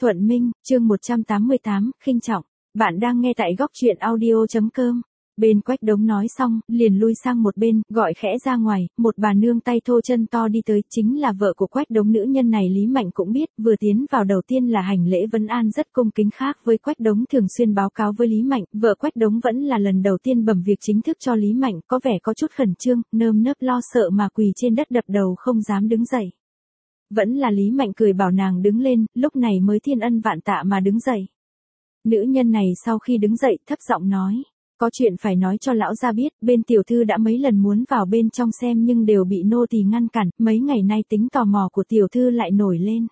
Thuận Minh, chương 188, khinh trọng. Bạn đang nghe tại góc truyện audio.com. Bên Quách Đống nói xong, liền lui sang một bên, gọi khẽ ra ngoài, một bà nương tay thô chân to đi tới, chính là vợ của Quách Đống. Nữ nhân này Lý Mạnh cũng biết, vừa tiến vào đầu tiên là hành lễ vấn an rất cung kính, khác với Quách Đống thường xuyên báo cáo với Lý Mạnh, vợ Quách Đống vẫn là lần đầu tiên bẩm việc chính thức cho Lý Mạnh, có vẻ có chút khẩn trương, nơm nớp lo sợ mà quỳ trên đất đập đầu không dám đứng dậy. Vẫn là Lý Mạnh cười bảo nàng đứng lên, lúc này mới thiên ân vạn tạ mà đứng dậy. Nữ nhân này sau khi đứng dậy thấp giọng nói, có chuyện phải nói cho lão gia biết, bên tiểu thư đã mấy lần muốn vào bên trong xem nhưng đều bị nô tỳ ngăn cản, mấy ngày nay tính tò mò của tiểu thư lại nổi lên.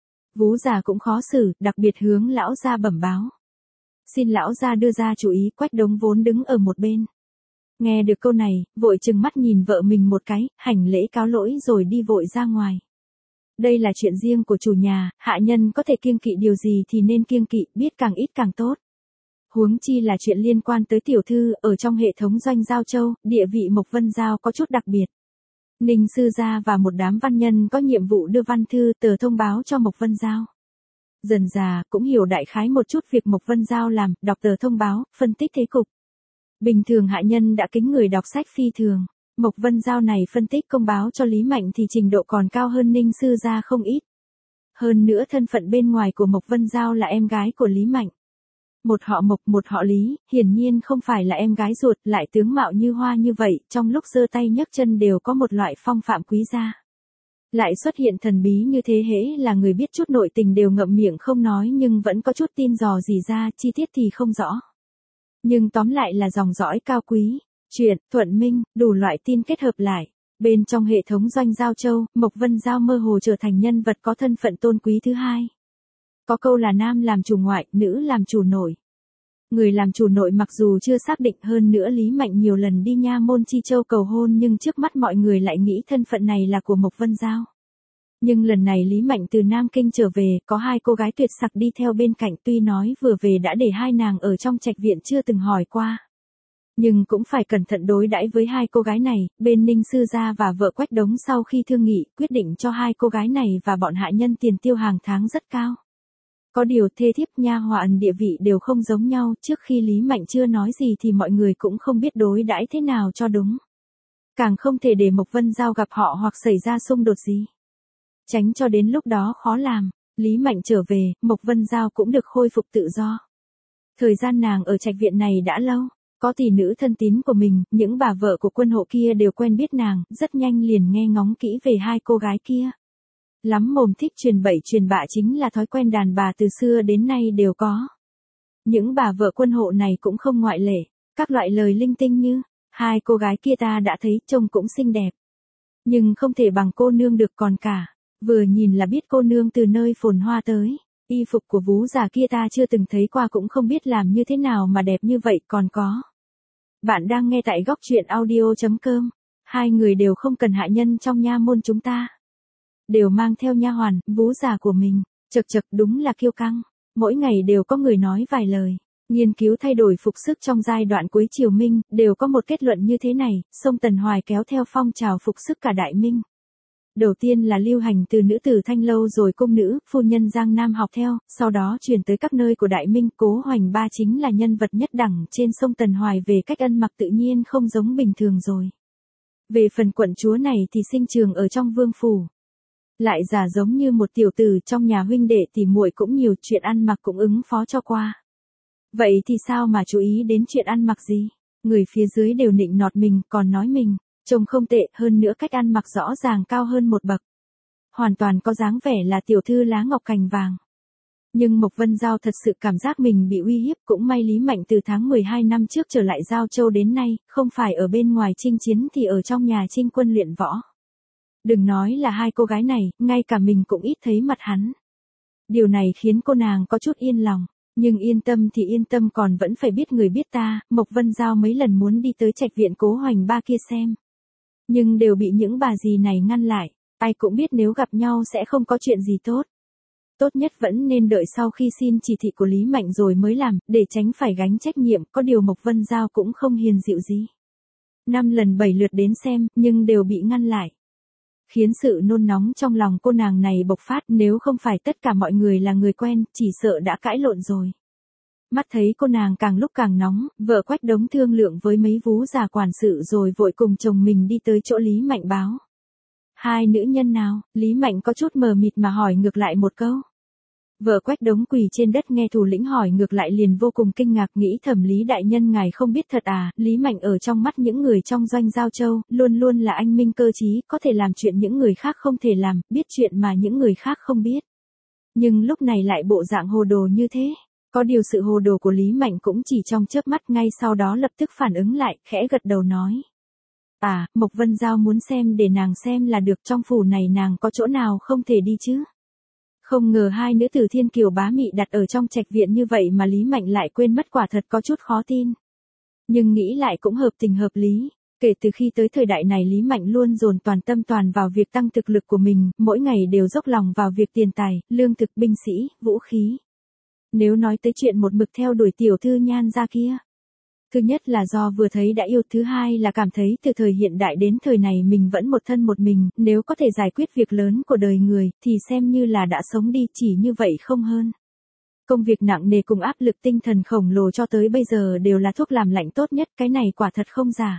Vú già cũng khó xử, đặc biệt hướng lão gia bẩm báo. Xin lão gia đưa ra chủ ý. Quách Đống vốn đứng ở một bên. Nghe được câu này, vội trừng mắt nhìn vợ mình một cái, hành lễ cáo lỗi rồi đi vội ra ngoài. Đây là chuyện riêng của chủ nhà, hạ nhân có thể kiêng kỵ điều gì thì nên kiêng kỵ, biết càng ít càng tốt. Huống chi là chuyện liên quan tới tiểu thư, ở trong hệ thống doanh Giao Châu, địa vị Mộc Vân Giao có chút đặc biệt. Ninh sư gia và một đám văn nhân có nhiệm vụ đưa văn thư tờ thông báo cho Mộc Vân Giao. Dần già, cũng hiểu đại khái một chút việc Mộc Vân Giao làm, đọc tờ thông báo, phân tích thế cục. Bình thường hạ nhân đã kính người đọc sách phi thường. Mộc Vân Giao này phân tích công báo cho Lý Mạnh thì trình độ còn cao hơn Ninh sư gia không ít. Hơn nữa thân phận bên ngoài của Mộc Vân Giao là em gái của Lý Mạnh. Một họ Mộc một họ Lý, hiển nhiên không phải là em gái ruột, lại tướng mạo như hoa như vậy, trong lúc giơ tay nhấc chân đều có một loại phong phạm quý gia. Lại xuất hiện thần bí như thế, hễ là người biết chút nội tình đều ngậm miệng không nói nhưng vẫn có chút tin dò dỉ ra, chi tiết thì không rõ. Nhưng tóm lại là dòng dõi cao quý. Chuyện, Thuận Minh, đủ loại tin kết hợp lại. Bên trong hệ thống doanh Giao Châu, Mộc Vân Giao mơ hồ trở thành nhân vật có thân phận tôn quý thứ hai. Có câu là nam làm chủ ngoại, nữ làm chủ nội. Người làm chủ nội mặc dù chưa xác định, hơn nữa Lý Mạnh nhiều lần đi Nha Môn Chi Châu cầu hôn nhưng trước mắt mọi người lại nghĩ thân phận này là của Mộc Vân Giao. Nhưng lần này Lý Mạnh từ Nam Kinh trở về, có hai cô gái tuyệt sắc đi theo bên cạnh, tuy nói vừa về đã để hai nàng ở trong trạch viện chưa từng hỏi qua. Nhưng cũng phải cẩn thận đối đãi với hai cô gái này, bên Ninh sư gia và vợ Quách Đống sau khi thương nghị, quyết định cho hai cô gái này và bọn hạ nhân tiền tiêu hàng tháng rất cao. Có điều thê thiếp nha hoàn địa vị đều không giống nhau, trước khi Lý Mạnh chưa nói gì thì mọi người cũng không biết đối đãi thế nào cho đúng. Càng không thể để Mộc Vân Giao gặp họ hoặc xảy ra xung đột gì. Tránh cho đến lúc đó khó làm, Lý Mạnh trở về, Mộc Vân Giao cũng được khôi phục tự do. Thời gian nàng ở trạch viện này đã lâu. Có tỷ nữ thân tín của mình, những bà vợ của quân hộ kia đều quen biết nàng, rất nhanh liền nghe ngóng kỹ về hai cô gái kia. Lắm mồm thích truyền bậy truyền bạ chính là thói quen đàn bà từ xưa đến nay đều có. Những bà vợ quân hộ này cũng không ngoại lệ, các loại lời linh tinh như, hai cô gái kia ta đã thấy trông cũng xinh đẹp. Nhưng không thể bằng cô nương được còn cả, vừa nhìn là biết cô nương từ nơi phồn hoa tới. Y phục của vú già kia ta chưa từng thấy qua cũng không biết làm như thế nào mà đẹp như vậy còn có. Bạn đang nghe tại góc truyện audio.com. Hai người đều không cần hạ nhân trong nha môn chúng ta. Đều mang theo nha hoàn, vú già của mình. Chật chật đúng là kiêu căng. Mỗi ngày đều có người nói vài lời. Nghiên cứu thay đổi phục sức trong giai đoạn cuối triều Minh, đều có một kết luận như thế này, sông Tần Hoài kéo theo phong trào phục sức cả Đại Minh. Đầu tiên là lưu hành từ nữ tử Thanh Lâu rồi cung nữ, phu nhân Giang Nam học theo, sau đó truyền tới các nơi của Đại Minh. Cố Hoành Ba chính là nhân vật nhất đẳng trên sông Tần Hoài về cách ăn mặc tự nhiên không giống bình thường rồi. Về phần quận chúa này thì sinh trường ở trong vương phủ. Lại giả giống như một tiểu tử trong nhà huynh đệ tỉ muội cũng nhiều, chuyện ăn mặc cũng ứng phó cho qua. Vậy thì sao mà chú ý đến chuyện ăn mặc gì? Người phía dưới đều nịnh nọt mình, còn nói mình trông không tệ, hơn nữa cách ăn mặc rõ ràng cao hơn một bậc. Hoàn toàn có dáng vẻ là tiểu thư lá ngọc cành vàng. Nhưng Mộc Vân Giao thật sự cảm giác mình bị uy hiếp, cũng may Lý Mạnh từ tháng 12 năm trước trở lại Giao Châu đến nay, không phải ở bên ngoài chinh chiến thì ở trong nhà chinh quân luyện võ. Đừng nói là hai cô gái này, ngay cả mình cũng ít thấy mặt hắn. Điều này khiến cô nàng có chút yên lòng. Nhưng yên tâm thì yên tâm, còn vẫn phải biết người biết ta. Mộc Vân Giao mấy lần muốn đi tới trạch viện Cố Hoành Ba kia xem. Nhưng đều bị những bà dì này ngăn lại. Ai cũng biết nếu gặp nhau sẽ không có chuyện gì tốt. Tốt nhất vẫn nên đợi sau khi xin chỉ thị của Lý Mạnh rồi mới làm, để tránh phải gánh trách nhiệm. Có điều Mộc Vân Giao cũng không hiền dịu gì. 5 lần 7 lượt đến xem, nhưng đều bị ngăn lại. khiến sự nôn nóng trong lòng cô nàng này bộc phát, nếu không phải tất cả mọi người là người quen, chỉ sợ đã cãi lộn rồi. Mắt thấy cô nàng càng lúc càng nóng, vợ Quách Đống thương lượng với mấy vú già quản sự rồi vội cùng chồng mình đi tới chỗ Lý Mạnh báo. Hai nữ nhân nào? Lý Mạnh có chút mờ mịt mà hỏi ngược lại một câu. Vợ Quách Đống quỳ trên đất nghe thủ lĩnh hỏi ngược lại liền vô cùng kinh ngạc, nghĩ thầm Lý đại nhân ngài không biết thật à? Lý Mạnh ở trong mắt những người trong doanh Giao Châu, luôn luôn là anh minh cơ trí, có thể làm chuyện những người khác không thể làm, biết chuyện mà những người khác không biết. Nhưng lúc này lại bộ dạng hồ đồ như thế. Có điều sự hồ đồ của Lý Mạnh cũng chỉ trong chớp mắt, ngay sau đó lập tức phản ứng lại, khẽ gật đầu nói. À, Mộc Vân Giao muốn xem để nàng xem là được, trong phủ này nàng có chỗ nào không thể đi chứ. Không ngờ hai nữ tử thiên kiều bá mị đặt ở trong trạch viện như vậy mà Lý Mạnh lại quên mất, quả thật có chút khó tin. Nhưng nghĩ lại cũng hợp tình hợp lý. Kể từ khi tới thời đại này Lý Mạnh luôn dồn toàn tâm toàn vào việc tăng thực lực của mình, mỗi ngày đều dốc lòng vào việc tiền tài, lương thực, binh sĩ, vũ khí. Nếu nói tới chuyện một mực theo đuổi tiểu thư Nhan gia kia, thứ nhất là do vừa thấy đã yêu, thứ hai là cảm thấy từ thời hiện đại đến thời này mình vẫn một thân một mình, nếu có thể giải quyết việc lớn của đời người, thì xem như là đã sống đi, chỉ như vậy không hơn. Công việc nặng nề cùng áp lực tinh thần khổng lồ cho tới bây giờ đều là thuốc làm lạnh tốt nhất, cái này quả thật không giả.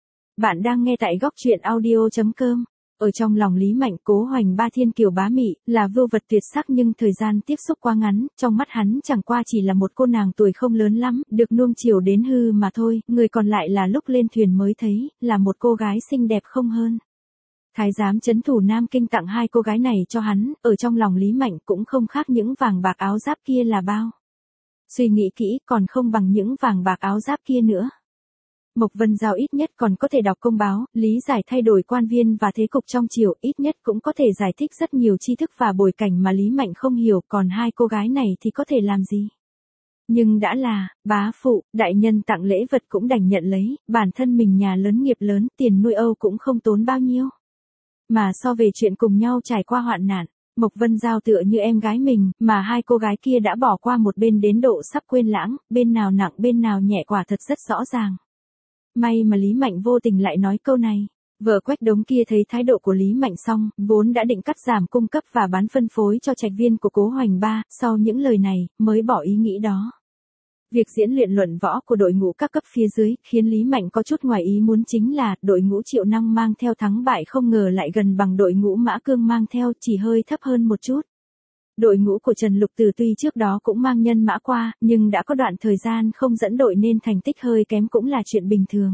Bạn đang nghe tại góc truyện audio.com. Ở trong lòng Lý Mạnh, Cố Hoành ba thiên kiều bá mị, là vưu vật tuyệt sắc, nhưng thời gian tiếp xúc quá ngắn, trong mắt hắn chẳng qua chỉ là một cô nàng tuổi không lớn lắm, được nuông chiều đến hư mà thôi, người còn lại là lúc lên thuyền mới thấy, là một cô gái xinh đẹp không hơn. Thái giám trấn thủ Nam Kinh tặng hai cô gái này cho hắn, ở trong lòng Lý Mạnh cũng không khác những vàng bạc áo giáp kia là bao. Suy nghĩ kỹ, còn không bằng những vàng bạc áo giáp kia nữa. Mộc Vân Giao ít nhất còn có thể đọc công báo, lý giải thay đổi quan viên và thế cục trong triều, ít nhất cũng có thể giải thích rất nhiều tri thức và bối cảnh mà Lý Mạnh không hiểu, còn hai cô gái này thì có thể làm gì. Nhưng đã là, bá phụ, đại nhân tặng lễ vật cũng đành nhận lấy, bản thân mình nhà lớn nghiệp lớn, tiền nuôi âu cũng không tốn bao nhiêu. Mà so về chuyện cùng nhau trải qua hoạn nạn, Mộc Vân Giao tựa như em gái mình, mà hai cô gái kia đã bỏ qua một bên đến độ sắp quên lãng, bên nào nặng bên nào nhẹ quả thật rất rõ ràng. May mà Lý Mạnh vô tình lại nói câu này. Vợ Quách Đống kia thấy thái độ của Lý Mạnh xong, vốn đã định cắt giảm cung cấp và bán phân phối cho trạch viên của Cố Hoành ba, sau những lời này, mới bỏ ý nghĩ đó. Việc diễn luyện luận võ của đội ngũ các cấp phía dưới, khiến Lý Mạnh có chút ngoài ý muốn, chính là, đội ngũ Triệu Năng mang theo thắng bại không ngờ lại gần bằng đội ngũ Mã Cương mang theo, chỉ hơi thấp hơn một chút. Đội ngũ của Trần Lục Từ tuy trước đó cũng mang nhân mã qua, nhưng đã có đoạn thời gian không dẫn đội nên thành tích hơi kém cũng là chuyện bình thường.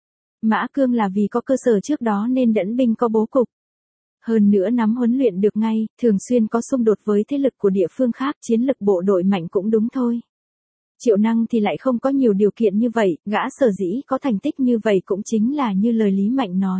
Mã Cương là vì có cơ sở trước đó nên dẫn binh có bố cục. Hơn nữa nắm huấn luyện được ngay, thường xuyên có xung đột với thế lực của địa phương khác, chiến lực bộ đội mạnh cũng đúng thôi. Triệu Năng thì lại không có nhiều điều kiện như vậy, gã sở dĩ có thành tích như vậy cũng chính là như lời Lý Mạnh nói.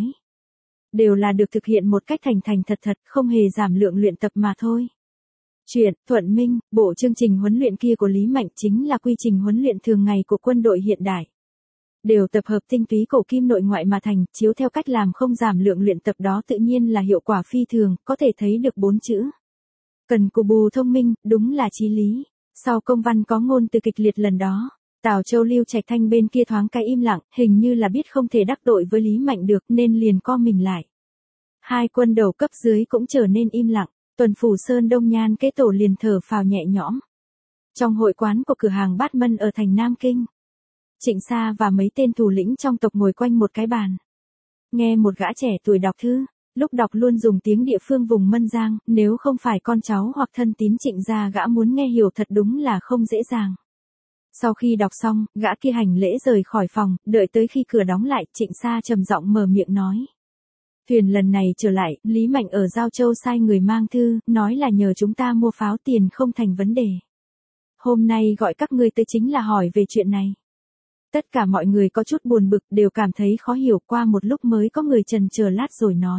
Đều là được thực hiện một cách thành thành thật thật, không hề giảm lượng luyện tập mà thôi. Chuyện Thuận Minh, bộ chương trình huấn luyện kia của Lý Mạnh chính là quy trình huấn luyện thường ngày của quân đội hiện đại. Đều tập hợp tinh túy cổ kim nội ngoại mà thành, chiếu theo cách làm không giảm lượng luyện tập đó tự nhiên là hiệu quả phi thường, có thể thấy được 4 chữ. Cần cù bù thông minh, đúng là chí lý. Sau công văn có ngôn từ kịch liệt lần đó, Tào Châu Lưu Trạch Thanh bên kia thoáng cái im lặng, hình như là biết không thể đắc tội với Lý Mạnh được nên liền co mình lại. Hai quân đầu cấp dưới cũng trở nên im lặng. Tuần Phủ Sơn Đông Nhan Kế Tổ liền thở phào nhẹ nhõm. Trong hội quán của cửa hàng Bát Mân ở thành Nam Kinh, Trịnh Sa và mấy tên thủ lĩnh trong tộc ngồi quanh một cái bàn. Nghe một gã trẻ tuổi đọc thư, lúc đọc luôn dùng tiếng địa phương vùng Mân Giang, nếu không phải con cháu hoặc thân tín Trịnh gia gã muốn nghe hiểu thật đúng là không dễ dàng. Sau khi đọc xong, gã kia hành lễ rời khỏi phòng, đợi tới khi cửa đóng lại, Trịnh Sa trầm giọng mở miệng nói. Thuyền lần này trở lại, Lý Mạnh ở Giao Châu sai người mang thư, nói là nhờ chúng ta mua pháo, tiền không thành vấn đề. Hôm nay gọi các ngươi tới chính là hỏi về chuyện này. Tất cả mọi người có chút buồn bực, đều cảm thấy khó hiểu, qua một lúc mới có người chần chờ lát rồi nói.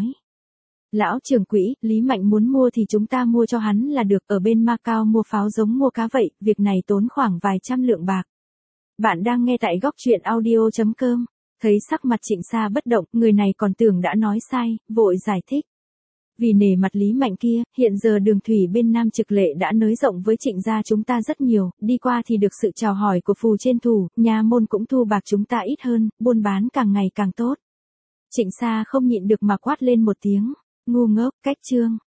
Lão trưởng quỹ, Lý Mạnh muốn mua thì chúng ta mua cho hắn là được, ở bên Macau mua pháo giống mua cá vậy, việc này tốn khoảng vài trăm lượng bạc. Bạn đang nghe tại góc truyện audio.com. Thấy sắc mặt Trịnh Sa bất động, người này còn tưởng đã nói sai, vội giải thích. Vì nể mặt Lý Mạnh kia, hiện giờ đường thủy bên Nam Trực Lệ đã nới rộng với Trịnh gia chúng ta rất nhiều, đi qua thì được sự chào hỏi của phù trên thủ, nhà môn cũng thu bạc chúng ta ít hơn, buôn bán càng ngày càng tốt. Trịnh Sa không nhịn được mà quát lên một tiếng. Ngu ngốc, cách chương.